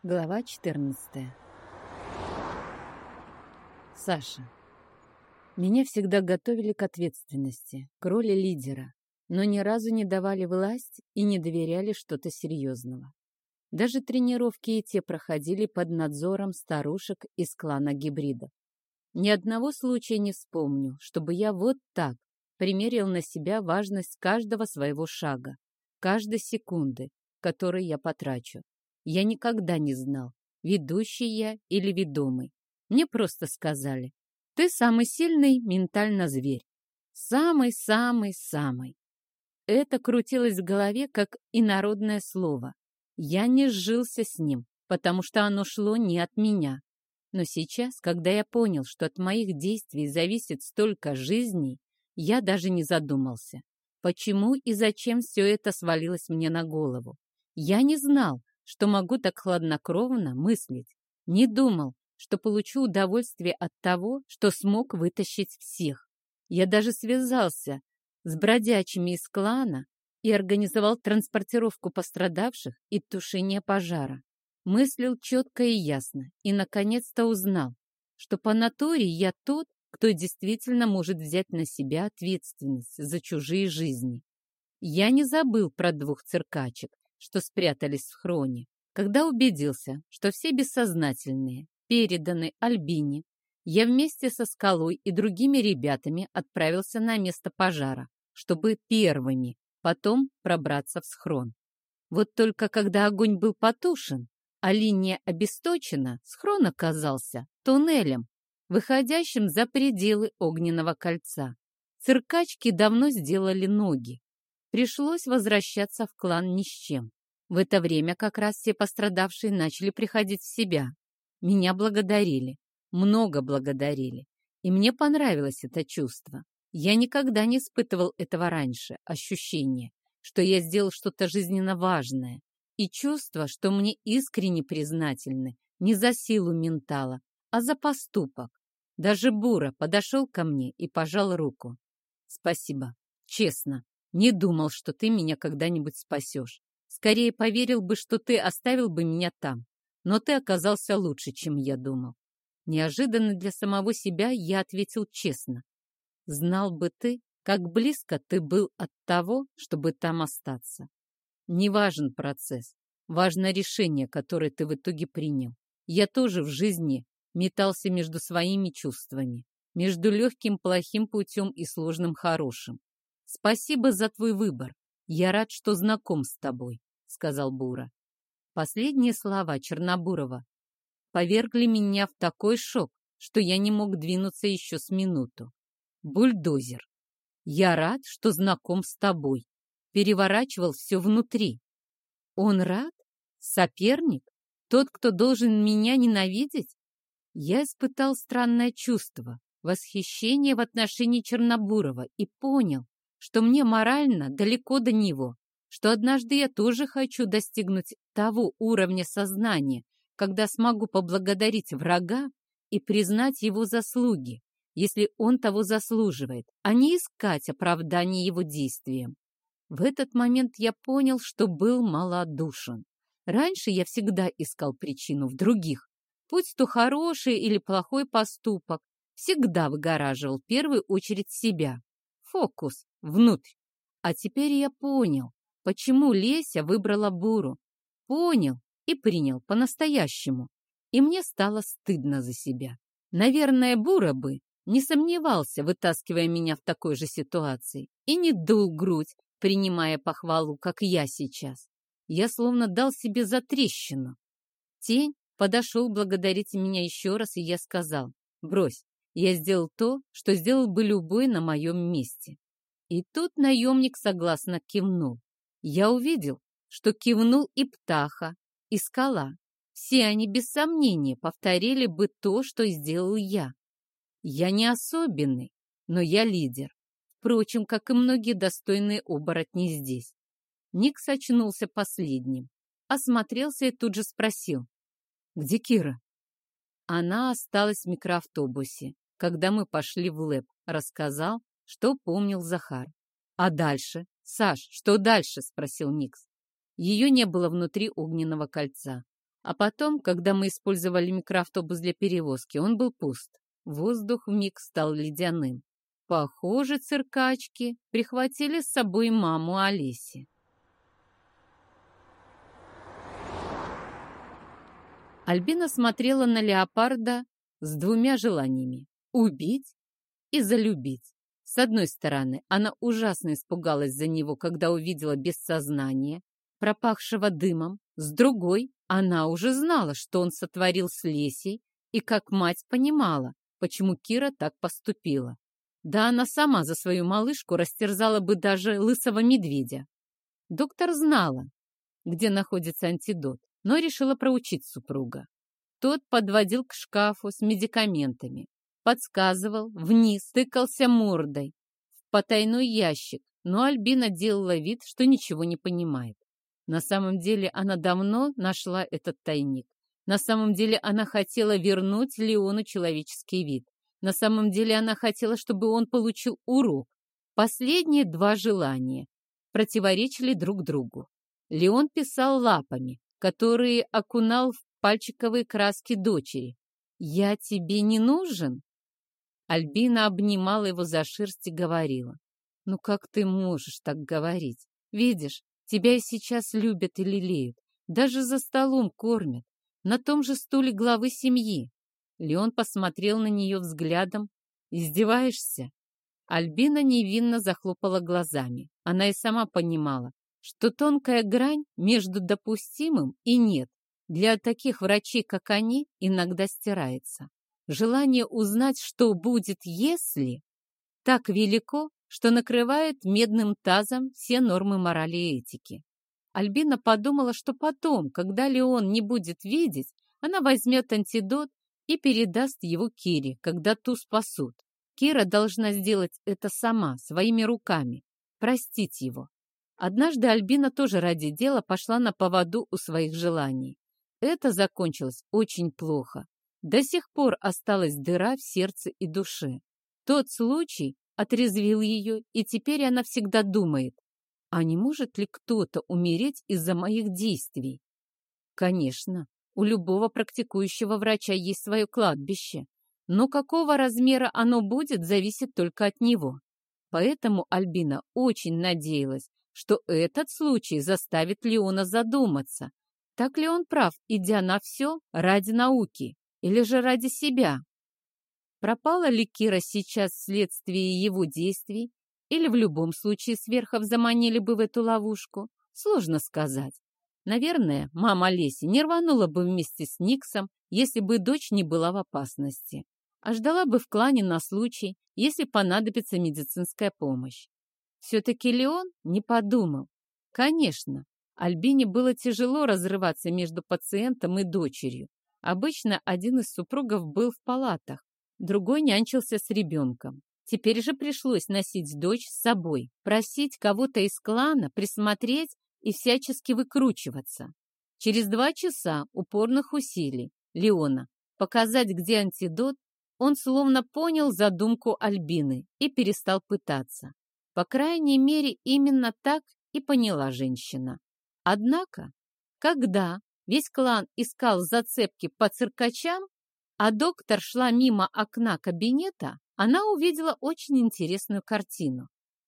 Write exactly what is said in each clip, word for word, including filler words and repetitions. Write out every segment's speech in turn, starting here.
Глава четырнадцатая. Саша. Меня всегда готовили к ответственности, к роли лидера, но ни разу не давали власть и не доверяли что-то серьезного. Даже тренировки и те проходили под надзором старушек из клана гибридов. Ни одного случая не вспомню, чтобы я вот так примерил на себя важность каждого своего шага, каждой секунды, которую я потрачу. Я никогда не знал, ведущий я или ведомый. Мне просто сказали: ты самый сильный ментально зверь. Самый-самый-самый. Это крутилось в голове, как инородное слово. Я не сжился с ним, потому что оно шло не от меня. Но сейчас, когда я понял, что от моих действий зависит столько жизней, я даже не задумался, почему и зачем все это свалилось мне на голову. Я не знал, что могу так хладнокровно мыслить. Не думал, что получу удовольствие от того, что смог вытащить всех. Я даже связался с бродячими из клана и организовал транспортировку пострадавших и тушение пожара. Мыслил четко и ясно, и наконец-то узнал, что по натуре я тот, кто действительно может взять на себя ответственность за чужие жизни. Я не забыл про двух циркачек, что спрятались в схроне. Когда убедился, что все бессознательные переданы Альбине, я вместе со Скалой и другими ребятами отправился на место пожара, чтобы первыми потом пробраться в схрон. Вот только когда огонь был потушен, а линия обесточена, схрон оказался туннелем, выходящим за пределы огненного кольца. Циркачки давно сделали ноги. Пришлось возвращаться в клан ни с чем. В это время как раз все пострадавшие начали приходить в себя. Меня благодарили, много благодарили, и мне понравилось это чувство. Я никогда не испытывал этого раньше, ощущение, что я сделал что-то жизненно важное, и чувство, что мне искренне признательны не за силу ментала, а за поступок. Даже Бура подошел ко мне и пожал руку. Спасибо, честно, не думал, что ты меня когда-нибудь спасешь. Скорее поверил бы, что ты оставил бы меня там. Но ты оказался лучше, чем я думал. Неожиданно для самого себя я ответил честно. Знал бы ты, как близко ты был от того, чтобы там остаться. Не важен процесс, важно решение, которое ты в итоге принял. Я тоже в жизни метался между своими чувствами, между легким плохим путем и сложным хорошим. Спасибо за твой выбор. Я рад, что знаком с тобой, сказал Бура. Последние слова Чернобурова повергли меня в такой шок, что я не мог двинуться еще с минуту. Бульдозер. Я рад, что знаком с тобой. Переворачивал все внутри. Он рад? Соперник? Тот, кто должен меня ненавидеть? Я испытал странное чувство, восхищение в отношении Чернобурова и понял, что мне морально далеко до него, что однажды я тоже хочу достигнуть того уровня сознания, когда смогу поблагодарить врага и признать его заслуги, если он того заслуживает, а не искать оправдания его действиям. В этот момент я понял, что был малодушен. Раньше я всегда искал причину в других, будь то хороший или плохой поступок, всегда выгораживал в первую очередь себя. Фокус внутрь. А теперь я понял, почему Леся выбрала Буру. Понял и принял по-настоящему. И мне стало стыдно за себя. Наверное, Бура бы не сомневался, вытаскивая меня в такой же ситуации, и не дул грудь, принимая похвалу, как я сейчас. Я словно дал себе затрещину. Тень подошел благодарить меня еще раз, и я сказал: брось, я сделал то, что сделал бы любой на моем месте. И тут наемник согласно кивнул. Я увидел, что кивнул и Птаха, и Скала. Все они без сомнения повторили бы то, что сделал я. Я не особенный, но я лидер. Впрочем, как и многие достойные оборотни здесь. Никс очнулся последним, осмотрелся и тут же спросил: где Кира? Она осталась в микроавтобусе, когда мы пошли в лэб, рассказал, что помнил Захар. А дальше? Саш, что дальше? Спросил Никс. Ее не было внутри огненного кольца. А потом, когда мы использовали микроавтобус для перевозки, он был пуст. Воздух вмиг стал ледяным. Похоже, циркачки прихватили с собой маму Олеси. Альбина смотрела на леопарда с двумя желаниями – убить и залюбить. С одной стороны, она ужасно испугалась за него, когда увидела без сознания, пропахшего дымом. С другой, она уже знала, что он сотворил с Лесей, и как мать понимала, почему Кира так поступила. Да она сама за свою малышку растерзала бы даже лысого медведя. Доктор знала, где находится антидот, но решила проучить супруга. Тот подводил к шкафу с медикаментами, подсказывал, вниз, тыкался мордой в потайной ящик, но Альбина делала вид, что ничего не понимает. На самом деле она давно нашла этот тайник. На самом деле она хотела вернуть Леону человеческий вид. На самом деле она хотела, чтобы он получил урок. Последние два желания противоречили друг другу. Леон писал лапами, которые окунал в пальчиковые краски дочери. «Я тебе не нужен?» Альбина обнимала его за шерсть и говорила: «Ну как ты можешь так говорить? Видишь, тебя и сейчас любят и лелеют, даже за столом кормят, на том же стуле главы семьи». Леон посмотрел на нее взглядом. «Издеваешься?» Альбина невинно захлопала глазами. Она и сама понимала, что тонкая грань между допустимым и нет для таких врачей, как они, иногда стирается. Желание узнать, что будет, если, так велико, что накрывает медным тазом все нормы морали и этики. Альбина подумала, что потом, когда Леон не будет видеть, она возьмет антидот и передаст его Кире, когда ту спасут. Кира должна сделать это сама, своими руками, простить его. Однажды Альбина тоже ради дела пошла на поводу у своих желаний. Это закончилось очень плохо. До сих пор осталась дыра в сердце и душе. Тот случай отрезвил ее, и теперь она всегда думает: а не может ли кто-то умереть из-за моих действий? Конечно, у любого практикующего врача есть свое кладбище, но какого размера оно будет, зависит только от него. Поэтому Альбина очень надеялась, что этот случай заставит Леона задуматься, так ли он прав, идя на все ради науки или же ради себя. Пропала ли Кира сейчас вследствие его действий, или в любом случае сверхов заманили бы в эту ловушку, сложно сказать. Наверное, мама Леси не рванула бы вместе с Никсом, если бы дочь не была в опасности, а ждала бы в клане на случай, если понадобится медицинская помощь. Все-таки Леон не подумал. Конечно, Альбине было тяжело разрываться между пациентом и дочерью. Обычно один из супругов был в палатах, другой нянчился с ребенком. Теперь же пришлось носить дочь с собой, просить кого-то из клана присмотреть и всячески выкручиваться. Через два часа упорных усилий Леона показать, где антидот, он словно понял задумку Альбины и перестал пытаться. По крайней мере, именно так и поняла женщина. Однако, когда весь клан искал зацепки по циркачам, а доктор шла мимо окна кабинета, она увидела очень интересную картину.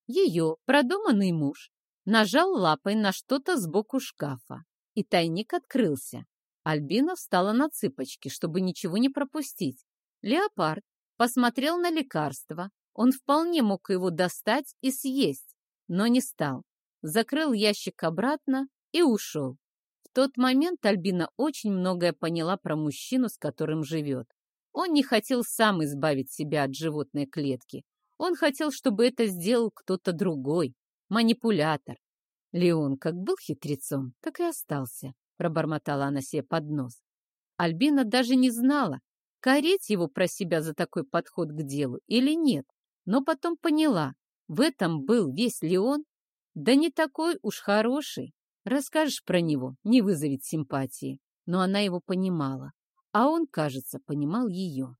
Ее продуманный муж нажал лапой на что-то сбоку шкафа, и тайник открылся. Альбина встала на цыпочки, чтобы ничего не пропустить. Леопард посмотрел на лекарство. Он вполне мог его достать и съесть, но не стал. Закрыл ящик обратно и ушел. В тот момент Альбина очень многое поняла про мужчину, с которым живет. Он не хотел сам избавить себя от животной клетки. Он хотел, чтобы это сделал кто-то другой, манипулятор. Леон как был хитрецом, так и остался, пробормотала она себе под нос. Альбина даже не знала, корить его про себя за такой подход к делу или нет, но потом поняла, в этом был весь Леон, да не такой уж хороший. Расскажешь про него, не вызовет симпатии, но она его понимала, а он, кажется, понимал ее.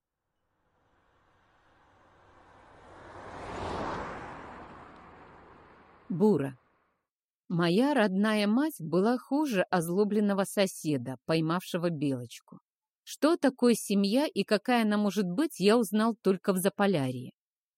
Бура. Моя родная мать была хуже озлобленного соседа, поймавшего белочку. Что такое семья и какая она может быть, я узнал только в Заполярье.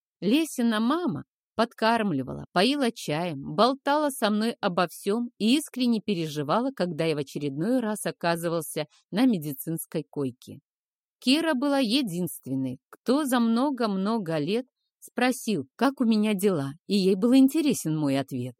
Лесина мама подкармливала, поила чаем, болтала со мной обо всем и искренне переживала, когда я в очередной раз оказывался на медицинской койке. Кира была единственной, кто за много-много лет спросил, как у меня дела, и ей был интересен мой ответ.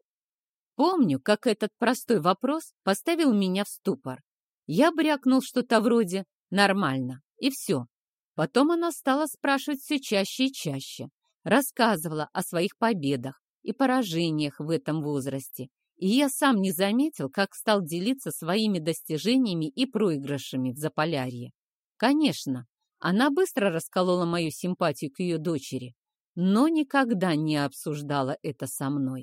Помню, как этот простой вопрос поставил меня в ступор. Я брякнул что-то вроде «нормально», и все. Потом она стала спрашивать все чаще и чаще, рассказывала о своих победах и поражениях в этом возрасте, и я сам не заметил, как стал делиться своими достижениями и проигрышами в Заполярье. Конечно, она быстро расколола мою симпатию к ее дочери, но никогда не обсуждала это со мной.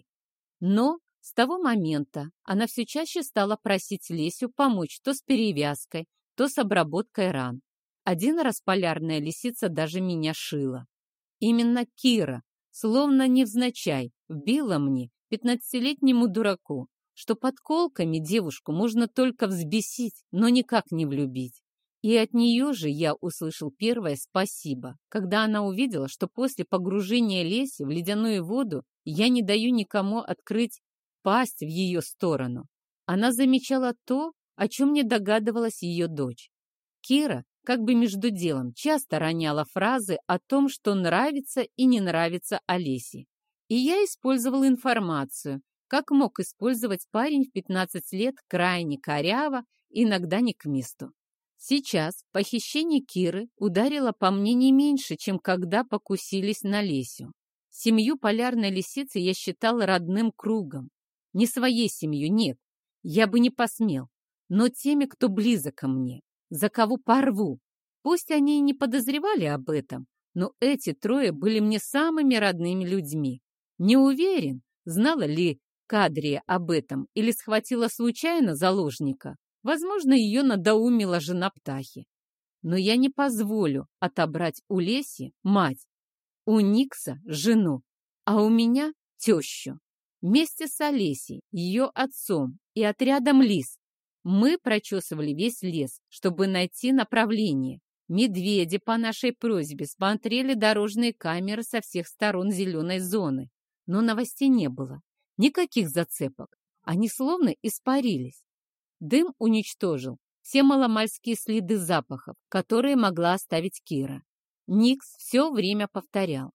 Но с того момента она все чаще стала просить Лесю помочь то с перевязкой, то с обработкой ран. Один раз полярная лисица даже меня шила. Именно Кира, словно невзначай, вбила мне, пятнадцатилетнему дураку, что подколками девушку можно только взбесить, но никак не влюбить. И от нее же я услышал первое спасибо, когда она увидела, что после погружения Леси в ледяную воду я не даю никому открыть пасть в ее сторону. Она замечала то, о чем не догадывалась ее дочь. Кира, как бы между делом, часто роняла фразы о том, что нравится и не нравится Олесе. И я использовал информацию, как мог использовать парень в пятнадцать лет крайне коряво, иногда не к месту. Сейчас похищение Киры ударило по мне не меньше, чем когда покусились на Лесю. Семью полярной лисицы я считал родным кругом. Не своей семью, нет, я бы не посмел, но теми, кто близок ко мне, за кого порву. Пусть они и не подозревали об этом, но эти трое были мне самыми родными людьми. Не уверен, знала ли Кадрия об этом или схватила случайно заложника. Возможно, ее надоумила жена Птахи. Но я не позволю отобрать у Леси мать, у Никса жену, а у меня тещу. Вместе с Олесей, ее отцом и отрядом лис мы прочесывали весь лес, чтобы найти направление. Медведи по нашей просьбе смотрели дорожные камеры со всех сторон зеленой зоны, но новостей не было, никаких зацепок, они словно испарились. Дым уничтожил все маломальские следы запахов, которые могла оставить Кира. Никс все время повторял: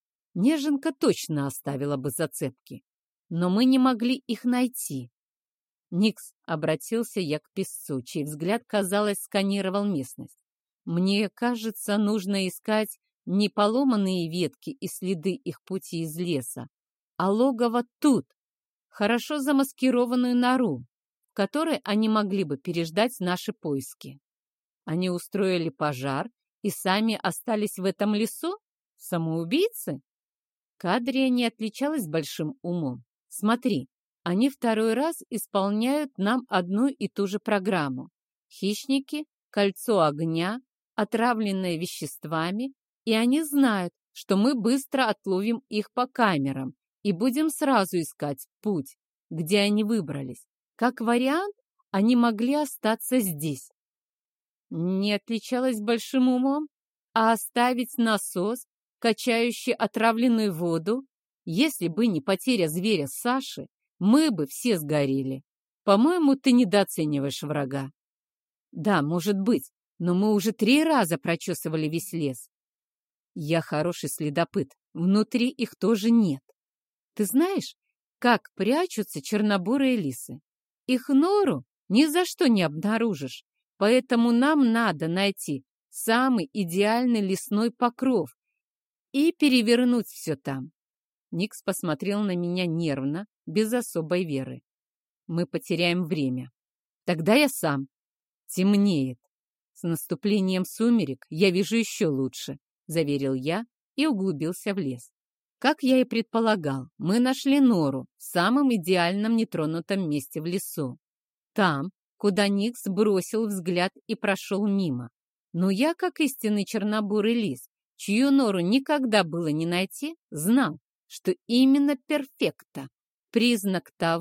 неженка точно оставила бы зацепки, но мы не могли их найти. Никс, обратился я к песцу, чей взгляд, казалось, сканировал местность. Мне кажется, нужно искать не поломанные ветки и следы их пути из леса, а логово тут, хорошо замаскированную нору, в которой они могли бы переждать наши поиски. Они устроили пожар и сами остались в этом лесу? Самоубийцы? Кадрия не отличалась большим умом. Смотри, они второй раз исполняют нам одну и ту же программу. Хищники, кольцо огня, отравленное веществами, и они знают, что мы быстро отловим их по камерам и будем сразу искать путь, где они выбрались. Как вариант, они могли остаться здесь. Не отличалась большим умом, а оставить насос, качающий отравленную воду, если бы не потеря зверя Саши, мы бы все сгорели. По-моему, ты недооцениваешь врага. Да, может быть, но мы уже три раза прочесывали весь лес. Я хороший следопыт, внутри их тоже нет. Ты знаешь, как прячутся чернобурые лисы? Их нору ни за что не обнаружишь, поэтому нам надо найти самый идеальный лесной покров и перевернуть все там. Никс посмотрел на меня нервно, без особой веры. Мы потеряем время. Тогда я сам. Темнеет. С наступлением сумерек я вижу еще лучше, заверил я и углубился в лес. Как я и предполагал, мы нашли нору в самом идеальном нетронутом месте в лесу. Там, куда Никс бросил взгляд и прошел мимо. Но я, как истинный чернобурый лис, чью нору никогда было не найти, знал, что именно перфекта — признак того,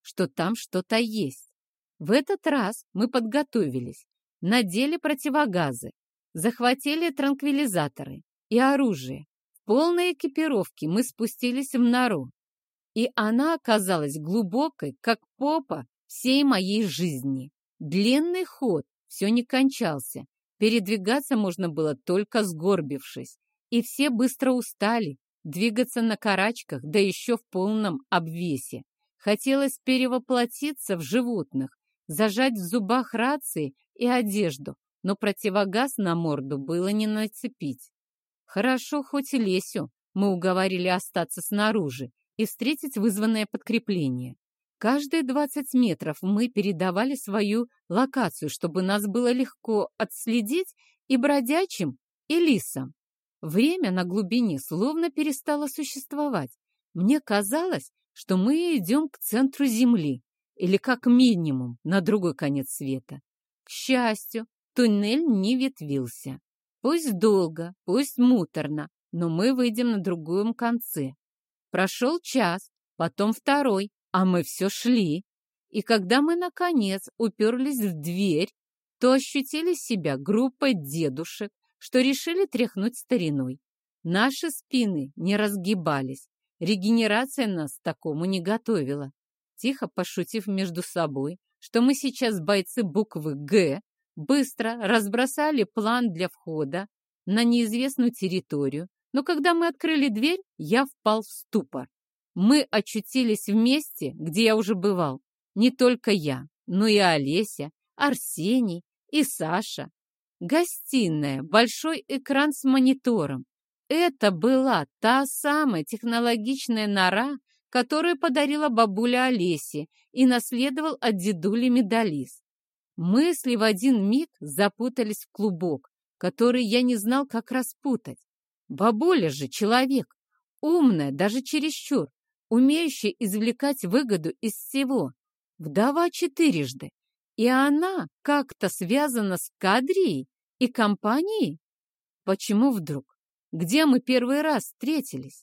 что там что-то есть. В этот раз мы подготовились, надели противогазы, захватили транквилизаторы и оружие. В полной экипировке мы спустились в нору, и она оказалась глубокой, как попа всей моей жизни. Длинный ход все не кончался, передвигаться можно было только сгорбившись, и все быстро устали, двигаться на карачках, да еще в полном обвесе. Хотелось перевоплотиться в животных, зажать в зубах рации и одежду, но противогаз на морду было не нацепить. Хорошо, хоть и Лесю мы уговорили остаться снаружи и встретить вызванное подкрепление. Каждые двадцать метров мы передавали свою локацию, чтобы нас было легко отследить и бродячим, и лисам. Время на глубине словно перестало существовать. Мне казалось, что мы идем к центру Земли, или как минимум на другой конец света. К счастью, туннель не ветвился. Пусть долго, пусть муторно, но мы выйдем на другом конце. Прошел час, потом второй, а мы все шли. И когда мы, наконец, уперлись в дверь, то ощутили себя группой дедушек, что решили тряхнуть стариной. Наши спины не разгибались. Регенерация нас к такому не готовила. Тихо пошутив между собой, что мы сейчас бойцы буквы «Г», быстро разбросали план для входа на неизвестную территорию, но когда мы открыли дверь, я впал в ступор. Мы очутились в месте, где я уже бывал. Не только я, но и Олеся, Арсений и Саша. Гостиная, большой экран с монитором. Это была та самая технологичная нора, которую подарила бабуля Олесе и наследовал от дедули Медалис. Мысли в один миг запутались в клубок, который я не знал, как распутать. Бабуля же человек, умная, даже чересчур, умеющая извлекать выгоду из всего. Вдова четырежды. И она как-то связана с Кадрией и компанией? Почему вдруг? Где мы первый раз встретились?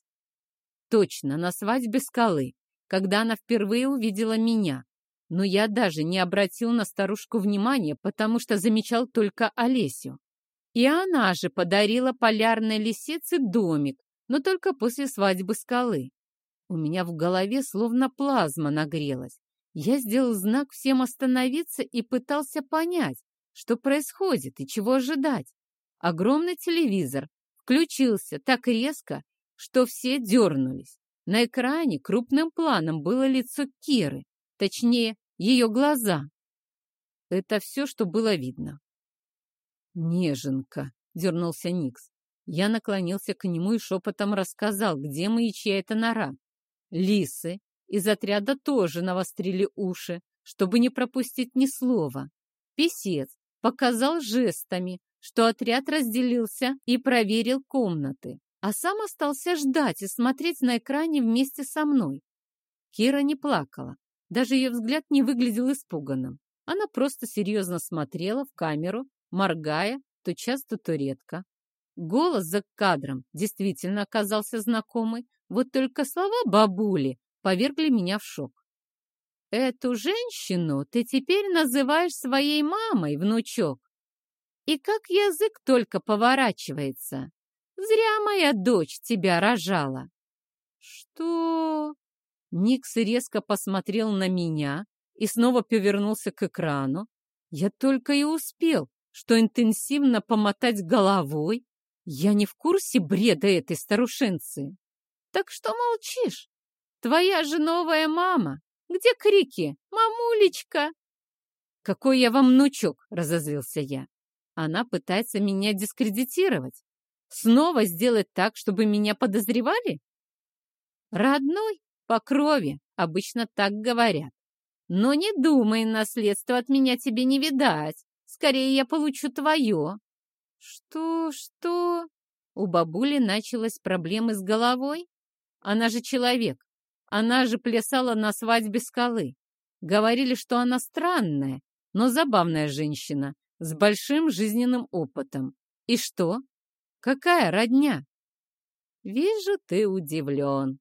Точно, на свадьбе Скалы, когда она впервые увидела меня. Но я даже не обратил на старушку внимания, потому что замечал только Олесю. И она же подарила полярной лисице домик, но только после свадьбы Скалы. У меня в голове словно плазма нагрелась. Я сделал знак всем остановиться и пытался понять, что происходит и чего ожидать. Огромный телевизор включился так резко, что все дернулись. На экране крупным планом было лицо Киры, точнее, ее глаза. Это все, что было видно. «Неженка», — дернулся Никс. Я наклонился к нему и шепотом рассказал, где мы и чья это нора. Лисы из отряда тоже навострили уши, чтобы не пропустить ни слова. Песец показал жестами, что отряд разделился и проверил комнаты, а сам остался ждать и смотреть на экране вместе со мной. Кира не плакала, даже ее взгляд не выглядел испуганным. Она просто серьезно смотрела в камеру, моргая то часто, то редко. Голос за кадром действительно оказался знакомый, вот только слова бабули повергли меня в шок. «Эту женщину ты теперь называешь своей мамой, внучок? И как язык только поворачивается! Зря моя дочь тебя рожала!» «Что?» Никс резко посмотрел на меня и снова повернулся к экрану. Я только и успел, что интенсивно помотать головой. Я не в курсе бреда этой старушенцы. «Так что молчишь? Твоя же новая мама! Где крики? Мамулечка!» «Какой я вам внучок!» — разозлился я. «Она пытается меня дискредитировать. Снова сделать так, чтобы меня подозревали?» «Родной по крови, обычно так говорят. Но не думай, наследство от меня тебе не видать. Скорее я получу твое». «Что, что?» У бабули началась проблемы с головой. Она же человек. Она же плясала на свадьбе Скалы. Говорили, что она странная, но забавная женщина с большим жизненным опытом. И что? Какая родня? Вижу, ты удивлен.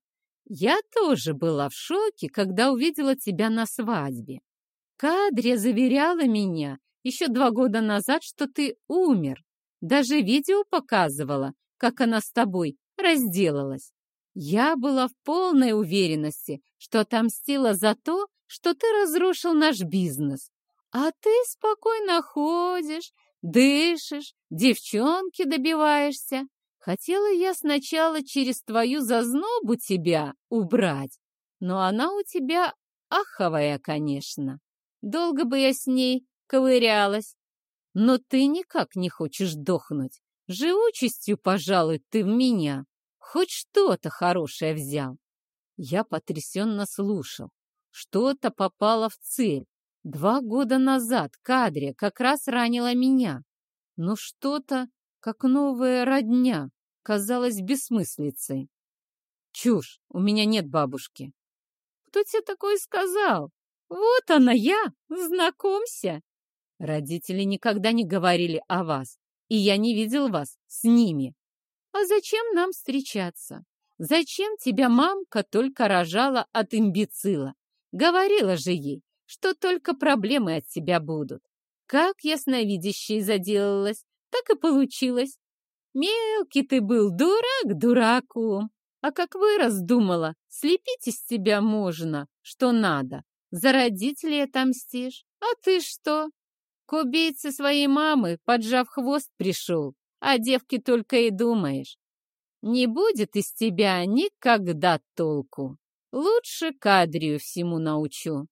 Я тоже была в шоке, когда увидела тебя на свадьбе. Кадрия заверяла меня еще два года назад, что ты умер. Даже видео показывала, как она с тобой разделалась. Я была в полной уверенности, что отомстила за то, что ты разрушил наш бизнес. А ты спокойно ходишь, дышишь, девчонки добиваешься. Хотела я сначала через твою зазнобу тебя убрать, но она у тебя аховая, конечно. Долго бы я с ней ковырялась. Но ты никак не хочешь дохнуть. Живучестью, пожалуй, ты в меня. Хоть что-то хорошее взял. Я потрясенно слушал. Что-то попало в цель. Два года назад Кадрия как раз ранила меня. Но что-то, как новая родня, казалось бессмыслицей. Чушь, у меня нет бабушки. Кто тебе такое сказал? Вот она я, знакомься. Родители никогда не говорили о вас, и я не видел вас с ними. А зачем нам встречаться? Зачем тебя мамка только рожала от имбецила? Говорила же ей, что только проблемы от тебя будут. Как ясновидящей заделалась, так и получилось. Мелкий ты был, дурак дураком. А как вырос, думала, слепить из тебя можно, что надо. За родителей отомстишь. А ты что? К убийце своей мамы, поджав хвост, пришел, а девки только и думаешь. Не будет из тебя никогда толку. Лучше Кадрию всему научу.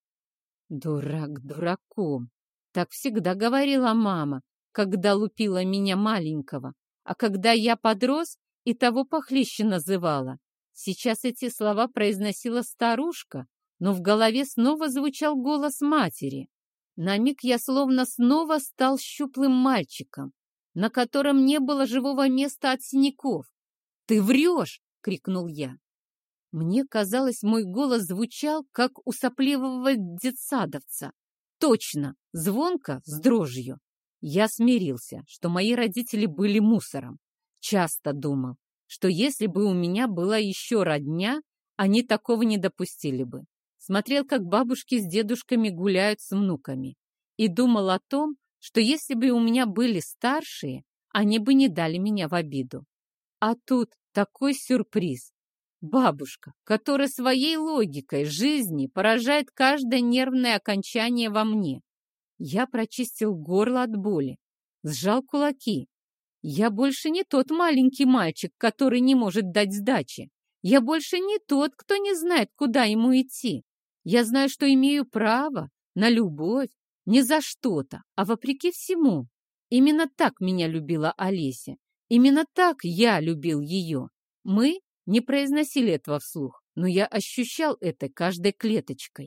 Дурак дураком. Так всегда говорила мама, когда лупила меня маленького. А когда я подрос, и того похлеще называла. Сейчас эти слова произносила старушка, но в голове снова звучал голос матери. На миг я словно снова стал щуплым мальчиком, на котором не было живого места от синяков. «Ты врешь!» — крикнул я. Мне казалось, мой голос звучал, как у сопливого детсадовца. Точно, звонко, с дрожью. Я смирился, что мои родители были мусором. Часто думал, что если бы у меня была еще родня, они такого не допустили бы. Смотрел, как бабушки с дедушками гуляют с внуками, и думал о том, что если бы у меня были старшие, они бы не дали меня в обиду. А тут такой сюрприз. Бабушка, которая своей логикой жизни поражает каждое нервное окончание во мне. Я прочистил горло от боли, сжал кулаки. Я больше не тот маленький мальчик, который не может дать сдачи. Я больше не тот, кто не знает, куда ему идти. Я знаю, что имею право на любовь не за что-то, а вопреки всему. Именно так меня любила Олеся. Именно так я любил ее. Мы не произносили этого вслух, но я ощущал это каждой клеточкой.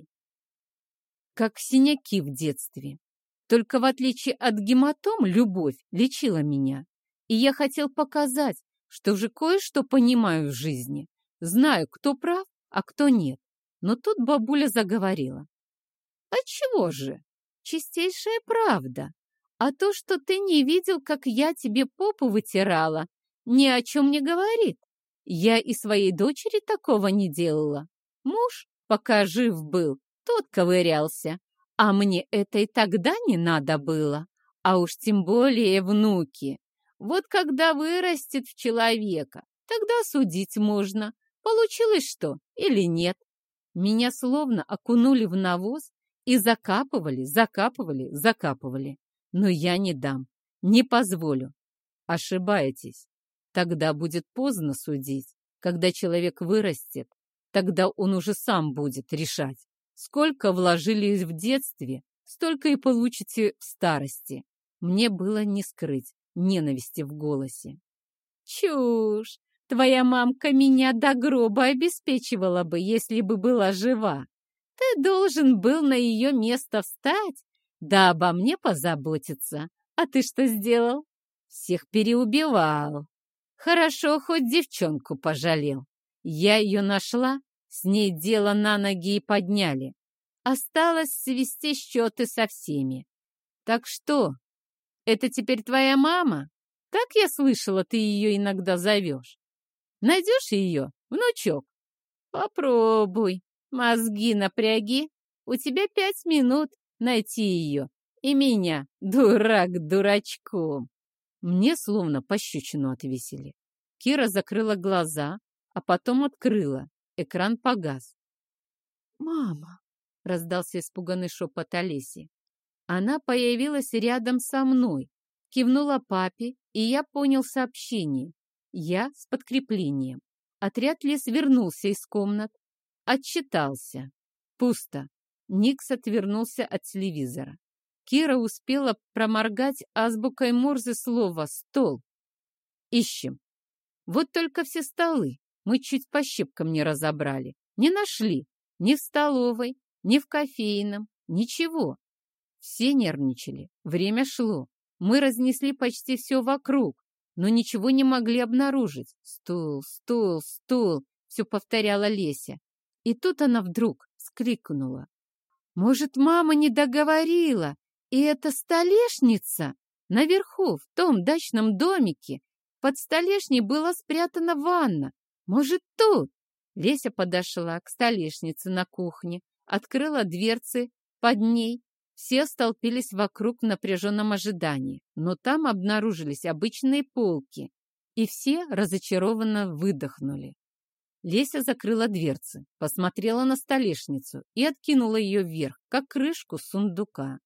Как синяки в детстве. Только в отличие от гематом, любовь лечила меня. И я хотел показать, что уже кое-что понимаю в жизни. Знаю, кто прав, а кто нет. Но тут бабуля заговорила. «А чего же? Чистейшая правда. А то, что ты не видел, как я тебе попу вытирала, ни о чем не говорит. Я и своей дочери такого не делала. Муж, пока жив был, тот ковырялся. А мне это и тогда не надо было. А уж тем более внуки. Вот когда вырастет в человека, тогда судить можно, получилось что или нет. Меня словно окунули в навоз и закапывали, закапывали, закапывали. Но я не дам, не позволю. Ошибаетесь. Тогда будет поздно судить. Когда человек вырастет, тогда он уже сам будет решать. Сколько вложили в детстве, столько и получите в старости. Мне было не скрыть ненависти в голосе. Чушь! Твоя мамка меня до гроба обеспечивала бы, если бы была жива. Ты должен был на ее место встать, да обо мне позаботиться. А ты что сделал? Всех переубивал. Хорошо, хоть девчонку пожалел. Я ее нашла, с ней дело на ноги и подняли. Осталось свести счеты со всеми. Так что, это теперь твоя мама? Так я слышала, ты ее иногда зовешь. Найдешь ее, внучок? Попробуй. Мозги напряги. У тебя пять минут найти ее. И меня, дурак дурачком. Мне словно пощечину отвесили. Кира закрыла глаза, а потом открыла. Экран погас. «Мама!» — раздался испуганный шепот Олеси. Она появилась рядом со мной, кивнула папе, и я понял сообщение. Я с подкреплением. Отряд лес вернулся из комнат, отчитался. Пусто. Никс отвернулся от телевизора. Кира успела проморгать азбукой Морзе слово «стол». Ищем. Вот только все столы мы чуть по щепкам не разобрали. Не нашли. Ни в столовой, ни в кофейном. Ничего. Все нервничали. Время шло. Мы разнесли почти все вокруг, но ничего не могли обнаружить. «Стул, стул, стул», — все повторяла Леся. И тут она вдруг вскрикнула. «Может, мама не договорила, и это столешница? Наверху, в том дачном домике, под столешней была спрятана ванна. Может, тут?» Леся подошла к столешнице на кухне, открыла дверцы под ней. Все столпились вокруг в напряженном ожидании, но там обнаружились обычные полки, и все разочарованно выдохнули. Леся закрыла дверцы, посмотрела на столешницу и откинула ее вверх, как крышку сундука.